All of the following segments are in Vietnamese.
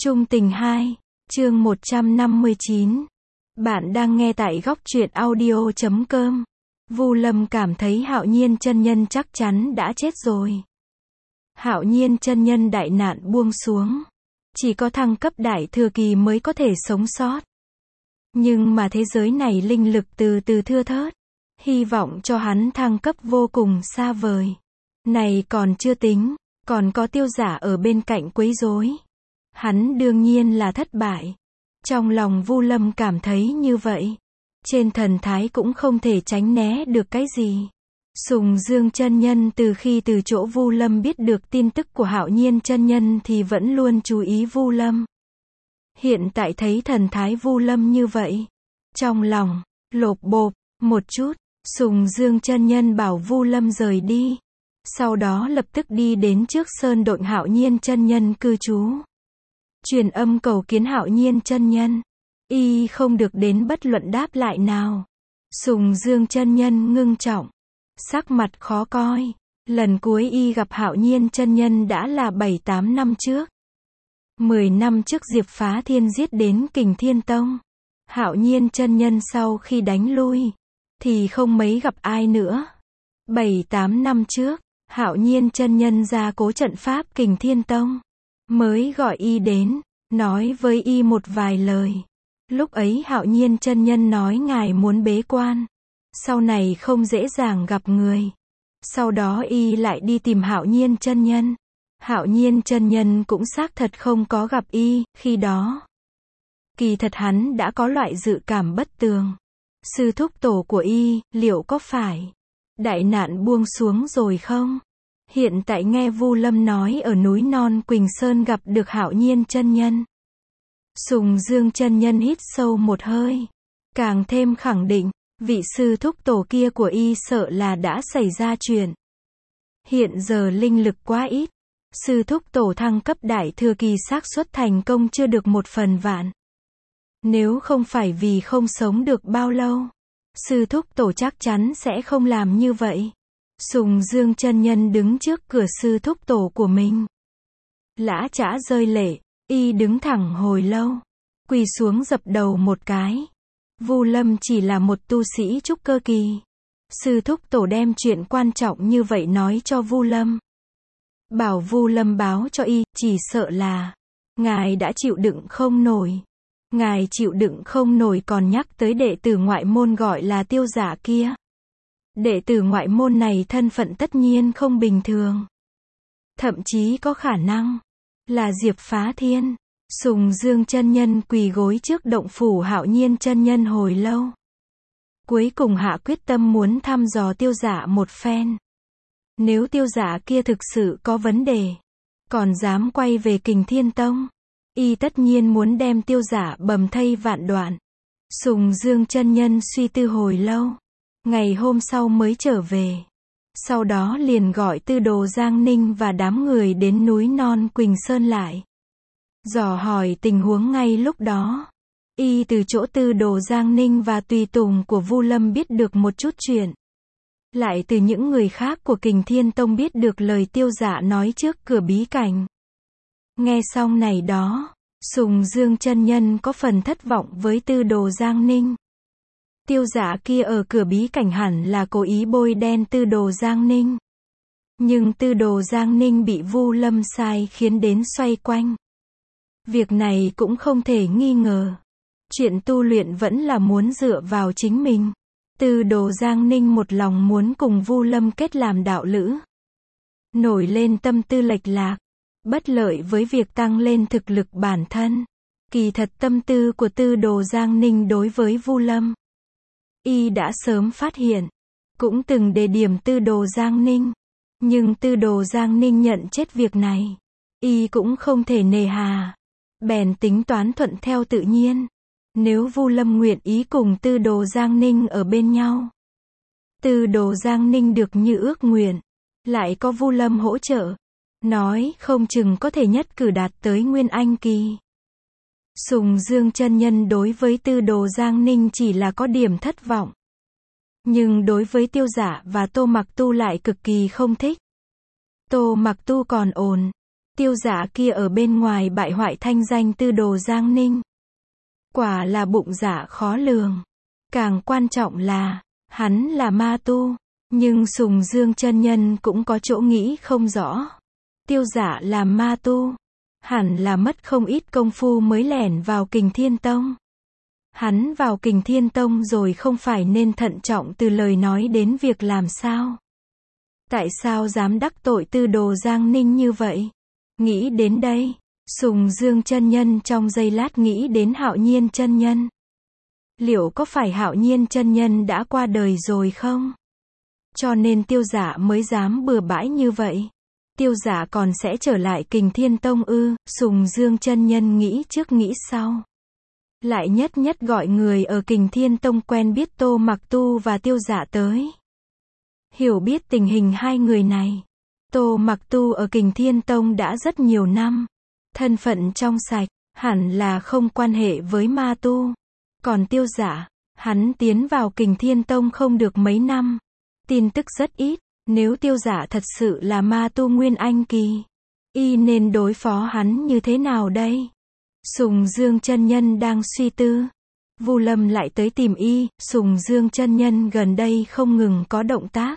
Chung tình 2, chương 159. Bạn đang nghe tại góc truyện audio.com. Vu Lâm cảm thấy Hạo Nhiên chân nhân chắc chắn đã chết rồi. Hạo Nhiên chân nhân đại nạn buông xuống, chỉ có thăng cấp đại thừa kỳ mới có thể sống sót. Nhưng mà thế giới này linh lực từ từ thưa thớt, hy vọng cho hắn thăng cấp vô cùng xa vời. Này còn chưa tính, còn có Tiêu Giả ở bên cạnh quấy rối. Hắn đương nhiên là thất bại. Trong lòng Vu Lâm cảm thấy như vậy. Trên thần thái cũng không thể tránh né được cái gì. Sùng Dương chân nhân từ khi từ chỗ Vu Lâm biết được tin tức của Hạo Nhiên chân nhân thì vẫn luôn chú ý Vu Lâm. Hiện tại thấy thần thái Vu Lâm như vậy, trong lòng lộp bộp một chút. Sùng Dương chân nhân bảo Vu Lâm rời đi, sau đó lập tức đi đến trước sơn độn Hạo Nhiên chân nhân cư trú. Truyền âm cầu kiến Hạo Nhiên chân nhân. Y không được đến bất luận đáp lại nào. Sùng Dương chân nhân ngưng trọng, sắc mặt khó coi. Lần cuối y gặp Hạo Nhiên chân nhân đã là 7-8 năm trước. 10 năm trước Diệp Phá Thiên giết đến Kình Thiên Tông. Hạo Nhiên chân nhân sau khi đánh lui thì không mấy gặp ai nữa. 7-8 năm trước, Hạo Nhiên chân nhân ra cố trận pháp Kình Thiên Tông, mới gọi y đến, nói với y một vài lời. Lúc ấy Hạo Nhiên chân nhân nói ngài muốn bế quan, sau này không dễ dàng gặp người. Sau đó y lại đi tìm Hạo Nhiên chân nhân. Hạo Nhiên chân nhân cũng xác thật không có gặp y, khi đó. Kỳ thật hắn đã có loại dự cảm bất tường. Sư thúc tổ của y, liệu có phải đại nạn buông xuống rồi không? Hiện tại nghe Vu Lâm nói ở núi non Quỳnh Sơn gặp được Hạo Nhiên chân nhân. Sùng Dương chân nhân hít sâu một hơi, càng thêm khẳng định, vị sư thúc tổ kia của y sợ là đã xảy ra chuyện. Hiện giờ linh lực quá ít, sư thúc tổ thăng cấp đại thừa kỳ xác suất thành công chưa được 1/1000. Nếu không phải vì không sống được bao lâu, sư thúc tổ chắc chắn sẽ không làm như vậy. Sùng Dương chân nhân đứng trước cửa sư thúc tổ của mình, lã chã rơi lệ. Y đứng thẳng hồi lâu, quỳ xuống dập đầu một cái. Vu Lâm chỉ là một tu sĩ trúc cơ kỳ. Sư thúc tổ đem chuyện quan trọng như vậy nói cho Vu Lâm. Bảo Vu Lâm báo cho y, chỉ sợ là ngài đã chịu đựng không nổi. Ngài chịu đựng không nổi còn nhắc tới đệ tử ngoại môn gọi là Tiêu Giả kia. Đệ tử ngoại môn này thân phận tất nhiên không bình thường. Thậm chí có khả năng là Diệp Phá Thiên. Sùng Dương chân nhân quỳ gối trước động phủ Hạo Nhiên chân nhân hồi lâu. Cuối cùng hạ quyết tâm muốn thăm dò Tiêu Giả một phen. Nếu Tiêu Giả kia thực sự có vấn đề, còn dám quay về Kình Thiên Tông, y tất nhiên muốn đem Tiêu Giả bầm thây vạn đoạn. Sùng Dương chân nhân suy tư hồi lâu, ngày hôm sau mới trở về. Sau đó liền gọi Tư Đồ Giang Ninh và đám người đến núi non Quỳnh Sơn lại. Dò hỏi tình huống ngay lúc đó. Y từ chỗ Tư Đồ Giang Ninh và tùy tùng của Vu Lâm biết được một chút chuyện. Lại từ những người khác của Kình Thiên Tông biết được lời Tiêu Giả nói trước cửa bí cảnh. Nghe xong này đó, Sùng Dương chân nhân có phần thất vọng với Tư Đồ Giang Ninh. Tiêu Giả kia ở cửa bí cảnh hẳn là cố ý bôi đen Tư Đồ Giang Ninh. Nhưng Tư Đồ Giang Ninh bị Vu Lâm sai khiến đến xoay quanh. Việc này cũng không thể nghi ngờ. Chuyện tu luyện vẫn là muốn dựa vào chính mình. Tư Đồ Giang Ninh một lòng muốn cùng Vu Lâm kết làm đạo lữ. Nổi lên tâm tư lệch lạc, bất lợi với việc tăng lên thực lực bản thân. Kỳ thật tâm tư của Tư Đồ Giang Ninh đối với Vu Lâm, y đã sớm phát hiện, cũng từng đề điểm Tư Đồ Giang Ninh. Nhưng Tư Đồ Giang Ninh nhận chết việc này, y cũng không thể nề hà. Bèn tính toán thuận theo tự nhiên. Nếu Vu Lâm nguyện ý cùng Tư Đồ Giang Ninh ở bên nhau, Tư Đồ Giang Ninh được như ước nguyện, lại có Vu Lâm hỗ trợ, nói không chừng có thể nhất cử đạt tới Nguyên Anh kỳ. Sùng Dương chân nhân đối với Tư Đồ Giang Ninh chỉ là có điểm thất vọng. Nhưng đối với Tiêu Giả và Tô Mặc Tu lại cực kỳ không thích. Tô Mặc Tu còn ổn, Tiêu Dạ kia ở bên ngoài bại hoại thanh danh Tư Đồ Giang Ninh. Quả là bụng dạ khó lường. Càng quan trọng là, hắn là ma tu. Nhưng Sùng Dương chân nhân cũng có chỗ nghĩ không rõ. Tiêu Dạ làm ma tu, hẳn là mất không ít công phu mới lẻn vào Kình Thiên Tông. Hắn vào Kình Thiên Tông rồi không phải nên thận trọng từ lời nói đến việc làm sao? Tại sao dám đắc tội Tư Đồ Giang Ninh như vậy? Nghĩ đến đây, Sùng Dương chân nhân trong giây lát nghĩ đến Hạo Nhiên chân nhân. Liệu có phải Hạo Nhiên chân nhân đã qua đời rồi không? Cho nên Tiêu Dạ mới dám bừa bãi như vậy. Tiêu Dạ còn sẽ trở lại Kình Thiên Tông ư? Sùng Dương chân nhân nghĩ trước nghĩ sau. Lại nhất nhất gọi người ở Kình Thiên Tông quen biết Tô Mặc Tu và Tiêu Dạ tới. Hiểu biết tình hình hai người này. Tô Mặc Tu ở Kình Thiên Tông đã rất nhiều năm. Thân phận trong sạch, hẳn là không quan hệ với ma tu. Còn Tiêu Dạ, hắn tiến vào Kình Thiên Tông không được mấy năm. Tin tức rất ít. Nếu Tiêu Dạ thật sự là ma tu Nguyên Anh kỳ, y nên đối phó hắn như thế nào đây? Sùng Dương chân nhân đang suy tư. Vu Lâm lại tới tìm y. Sùng Dương chân nhân gần đây không ngừng có động tác.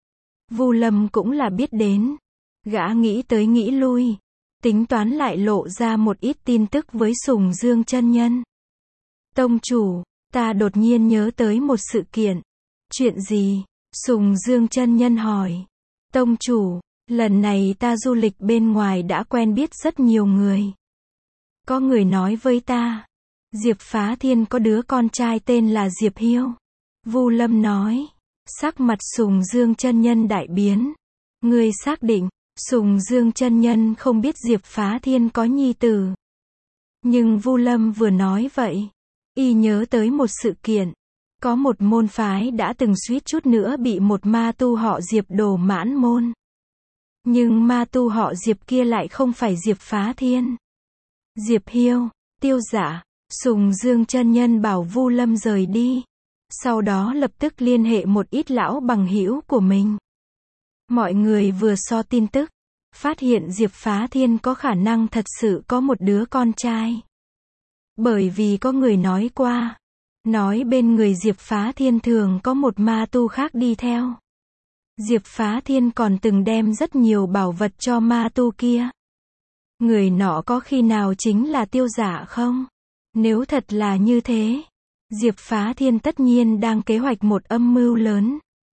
Vu Lâm cũng là biết đến. Gã nghĩ tới nghĩ lui, tính toán lại lộ ra một ít tin tức với Sùng Dương chân nhân. Tông chủ, ta đột nhiên nhớ tới một sự kiện. Chuyện gì? Sùng Dương chân nhân hỏi. Tông chủ, lần này ta du lịch bên ngoài đã quen biết rất nhiều người. Có người nói với ta, Diệp Phá Thiên có đứa con trai tên là Diệp Hiêu. Vu Lâm nói. Sắc mặt Sùng Dương chân nhân đại biến. Ngươi xác định? Sùng Dương chân nhân không biết Diệp Phá Thiên có nhi tử. Nhưng Vu Lâm vừa nói vậy, y nhớ tới một sự kiện. Có một môn phái đã từng suýt chút nữa bị một ma tu họ Diệp đổ mãn môn. Nhưng ma tu họ Diệp kia lại không phải Diệp Phá Thiên. Diệp Hiêu, Tiêu Dạ. Sùng Dương chân nhân bảo Vu Lâm rời đi. Sau đó lập tức liên hệ một ít lão bằng hữu của mình. Mọi người vừa so tin tức, phát hiện Diệp Phá Thiên có khả năng thật sự có một đứa con trai. Bởi vì có người nói qua, nói bên người Diệp Phá Thiên thường có một ma tu khác đi theo. Diệp Phá Thiên còn từng đem rất nhiều bảo vật cho ma tu kia. Người nọ có khi nào chính là Tiêu Dạ không? Nếu thật là như thế, Diệp Phá Thiên tất nhiên đang kế hoạch một âm mưu lớn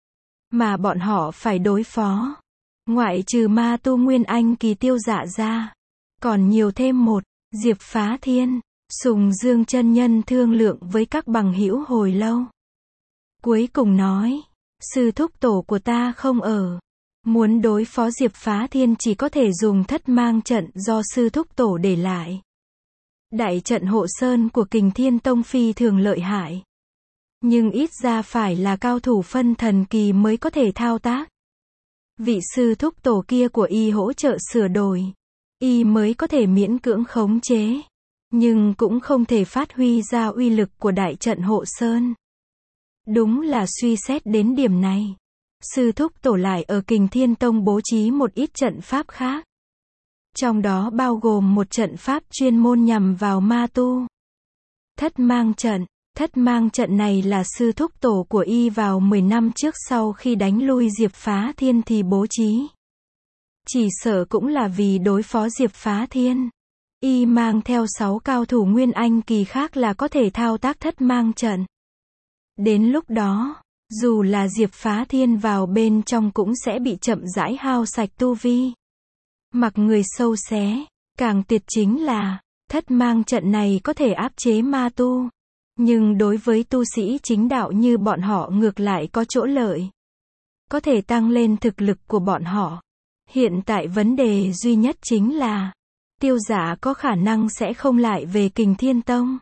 mà bọn họ phải đối phó. Ngoại trừ ma tu Nguyên Anh kỳ Tiêu Dạ ra, còn nhiều thêm một, Diệp Phá Thiên. Sùng Dương chân nhân thương lượng với các bằng hữu hồi lâu. Cuối cùng nói, sư thúc tổ của ta không ở. Muốn đối phó Diệp Phá Thiên chỉ có thể dùng thất mang trận do sư thúc tổ để lại. Đại trận hộ sơn của Kình Thiên Tông phi thường lợi hại. Nhưng ít ra phải là cao thủ phân thần kỳ mới có thể thao tác. Vị sư thúc tổ kia của y hỗ trợ sửa đổi, y mới có thể miễn cưỡng khống chế. Nhưng cũng không thể phát huy ra uy lực của đại trận hộ sơn. Đúng là suy xét đến điểm này, sư thúc tổ lại ở Kình Thiên Tông bố trí một ít trận pháp khác. Trong đó bao gồm một trận pháp chuyên môn nhằm vào ma tu. Thất mang trận. Thất mang trận này là sư thúc tổ của y vào 10 năm trước sau khi đánh lui Diệp Phá Thiên thì bố trí. Chỉ sợ cũng là vì đối phó Diệp Phá Thiên. Y mang theo 6 cao thủ Nguyên Anh kỳ khác là có thể thao tác thất mang trận. Đến lúc đó, dù là Diệp Phá Thiên vào bên trong cũng sẽ bị chậm rãi hao sạch tu vi. Mặc người sâu xé, càng tuyệt chính là, thất mang trận này có thể áp chế ma tu. Nhưng đối với tu sĩ chính đạo như bọn họ ngược lại có chỗ lợi. Có thể tăng lên thực lực của bọn họ. Hiện tại vấn đề duy nhất chính là, Tiêu Dạ có khả năng sẽ không lại về Kình Thiên Tông.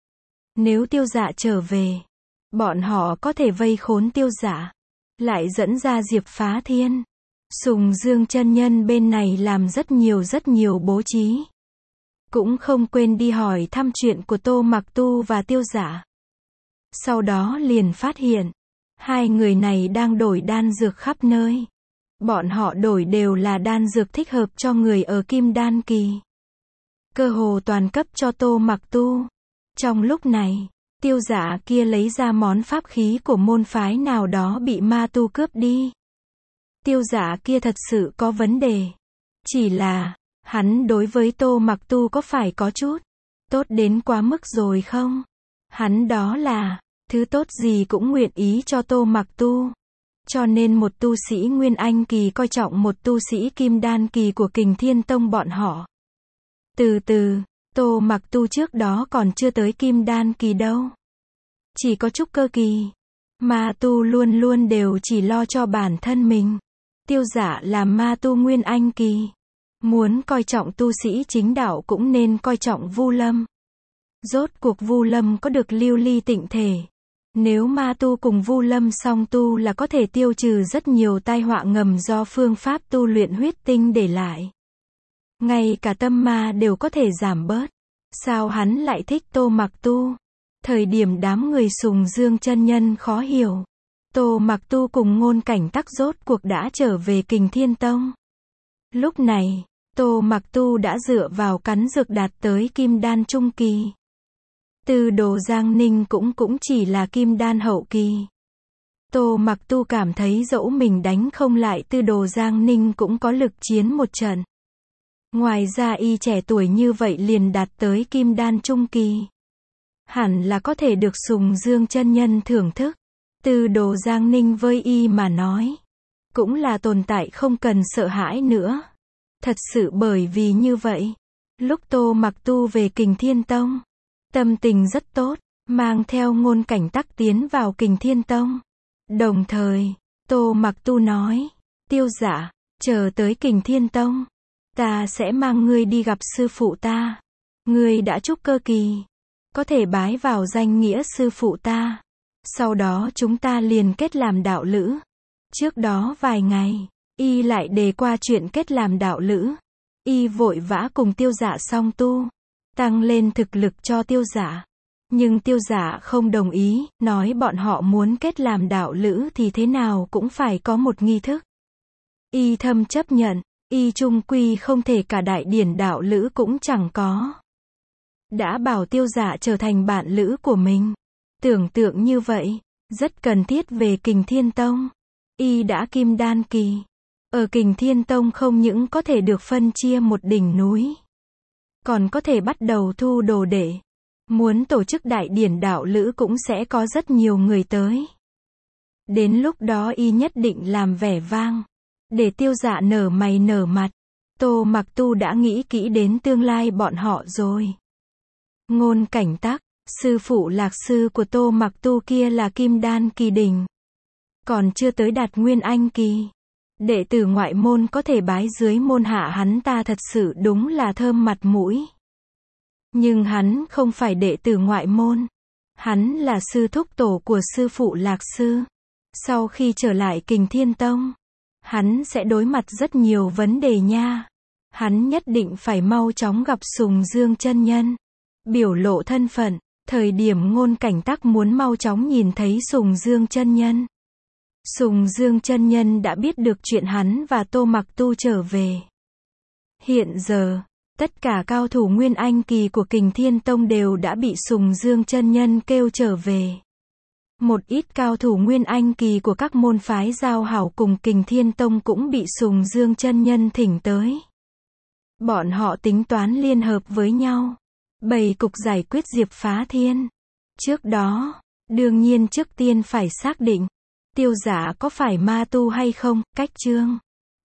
Nếu Tiêu Dạ trở về, bọn họ có thể vây khốn Tiêu Dạ, lại dẫn ra Diệp Phá Thiên. Sùng Dương chân nhân bên này làm rất nhiều bố trí. Cũng không quên đi hỏi thăm chuyện của Tô Mặc Tu và Tiêu Dạ. Sau đó liền phát hiện, hai người này đang đổi đan dược khắp nơi. Bọn họ đổi đều là đan dược thích hợp cho người ở kim đan kỳ. Cơ hồ toàn cấp cho Tô Mặc Tu. Trong lúc này, Tiêu Dạ kia lấy ra món pháp khí của môn phái nào đó bị ma tu cướp đi. Tiêu Dạ kia thật sự có vấn đề. Chỉ là, hắn đối với Tô Mặc Tu có phải có chút tốt đến quá mức rồi không? Hắn đó là, thứ tốt gì cũng nguyện ý cho Tô Mặc Tu. Cho nên một tu sĩ Nguyên Anh kỳ coi trọng một tu sĩ Kim Đan kỳ của Kình Thiên Tông bọn họ. Từ từ, Tô Mặc Tu trước đó còn chưa tới Kim Đan kỳ đâu. Chỉ có trúc cơ kỳ. Ma tu luôn luôn đều chỉ lo cho bản thân mình. Tiêu Dạ là ma tu Nguyên Anh kỳ. Muốn coi trọng tu sĩ chính đạo cũng nên coi trọng Vu Lâm. Rốt cuộc Vu Lâm có được lưu ly tịnh thể. Nếu ma tu cùng Vu Lâm song tu là có thể tiêu trừ rất nhiều tai họa ngầm do phương pháp tu luyện huyết tinh để lại. Ngay cả tâm ma đều có thể giảm bớt. Sao hắn lại thích Tô Mặc Tu? Thời điểm đám người Sùng Dương chân nhân khó hiểu. Tô Mặc Tu cùng Ngôn Cảnh Tắc rốt cuộc đã trở về Kình Thiên Tông. Lúc này, Tô Mặc Tu đã dựa vào cắn dược đạt tới Kim Đan Trung Kỳ. Tư Đồ Giang Ninh cũng chỉ là Kim Đan Hậu Kỳ. Tô Mặc Tu cảm thấy dẫu mình đánh không lại Tư Đồ Giang Ninh cũng có lực chiến một trận. Ngoài ra y trẻ tuổi như vậy liền đạt tới Kim Đan Trung Kỳ. Hẳn là có thể được Sùng Dương chân nhân thưởng thức. Tư Đồ Giang Ninh với y mà nói, cũng là tồn tại không cần sợ hãi nữa. Thật sự bởi vì như vậy, lúc Tô Mặc Tu về Kình Thiên Tông, tâm tình rất tốt, mang theo Ngôn Cảnh Tắc tiến vào Kình Thiên Tông. Đồng thời, Tô Mặc Tu nói, Tiêu Dạ, chờ tới Kình Thiên Tông, ta sẽ mang ngươi đi gặp sư phụ ta. Ngươi đã trúc cơ kỳ, có thể bái vào danh nghĩa sư phụ ta. Sau đó chúng ta liền kết làm đạo lữ. Trước đó vài ngày, y lại đề qua chuyện kết làm đạo lữ. Y vội vã cùng Tiêu Dạ song tu, tăng lên thực lực cho Tiêu Dạ. Nhưng Tiêu Dạ không đồng ý, nói bọn họ muốn kết làm đạo lữ thì thế nào cũng phải có một nghi thức. Y thâm chấp nhận, y chung quy không thể cả đại điển đạo lữ cũng chẳng có. Đã bảo Tiêu Dạ trở thành bạn lữ của mình. Tưởng tượng như vậy, rất cần thiết về Kình Thiên Tông. Y đã Kim Đan kỳ. Ở Kình Thiên Tông không những có thể được phân chia một đỉnh núi, còn có thể bắt đầu thu đồ đệ. Muốn tổ chức đại điển đạo lữ cũng sẽ có rất nhiều người tới. Đến lúc đó y nhất định làm vẻ vang, để Tiêu Dạ nở mày nở mặt. Tô Mặc Tu đã nghĩ kỹ đến tương lai bọn họ rồi. Ngôn Cảnh Tắc, sư phụ lạc sư của Tô Mặc Tu kia là Kim Đan kỳ đỉnh, còn chưa tới đạt Nguyên Anh kỳ. Đệ tử ngoại môn có thể bái dưới môn hạ hắn ta thật sự đúng là thơm mặt mũi. Nhưng hắn không phải đệ tử ngoại môn. Hắn là sư thúc tổ của sư phụ lạc sư. Sau khi trở lại Kình Thiên Tông, hắn sẽ đối mặt rất nhiều vấn đề nha. Hắn nhất định phải mau chóng gặp Sùng Dương chân nhân, biểu lộ thân phận. Thời điểm Ngôn Cảnh Tắc muốn mau chóng nhìn thấy Sùng Dương chân nhân. Sùng Dương chân nhân đã biết được chuyện hắn và Tô Mặc Tu trở về. Hiện giờ, tất cả cao thủ Nguyên Anh kỳ của Kình Thiên Tông đều đã bị Sùng Dương chân nhân kêu trở về. Một ít cao thủ Nguyên Anh kỳ của các môn phái giao hảo cùng Kình Thiên Tông cũng bị Sùng Dương chân nhân thỉnh tới. Bọn họ tính toán liên hợp với nhau, bày cục giải quyết Diệp Phá Thiên. Trước đó, đương nhiên trước tiên phải xác định Tiêu Dạ có phải ma tu hay không. Cách chương